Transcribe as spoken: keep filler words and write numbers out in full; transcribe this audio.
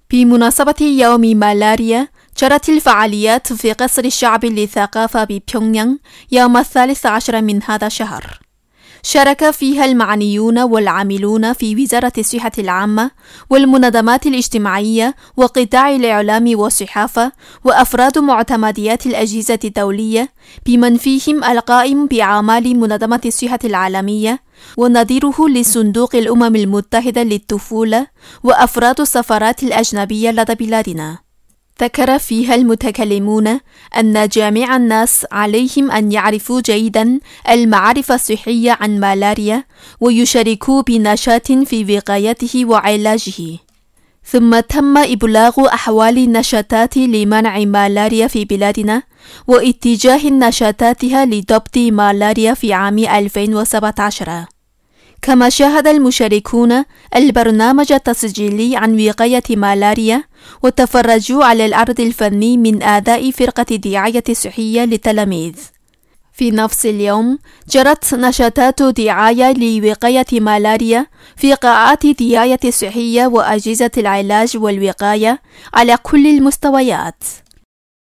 بمناسبة يوم مالاريا، جرت الفعاليات في قصر الشعب للثقافة ببيونغيانغ يوم الثالث عشر من هذا الشهر. شارك فيها المعنيون والعاملون في وزارة الصحة العامة والمنظمات الاجتماعية وقطاع الإعلام والصحافة وأفراد معتمديات الأجهزة الدولية، بمن فيهم القائم بأعمال منظمة الصحة العالمية ونظيره لصندوق الأمم المتحدة للطفولة وأفراد السفارات الأجنبية لدى بلادنا. ذكر فيها المتكلمون أن جميع الناس عليهم أن يعرفوا جيدا المعرفة الصحية عن مالاريا ويشاركوا بنشاط في وقايته وعلاجه. ثم تم إبلاغ أحوال النشاطات لمنع مالاريا في بلادنا واتجاه نشاطاتها لضبط مالاريا في عام ألفين وسبعة عشر. كما شاهد المشاركون البرنامج التسجيلي عن وقاية مالاريا وتفرجوا على العرض الفني من أداء فرقة الدعاية الصحية للتلاميذ. في نفس اليوم جرت نشاطات دعاية لوقاية مالاريا في قاعات الدعاية الصحية وأجهزة العلاج والوقاية على كل المستويات.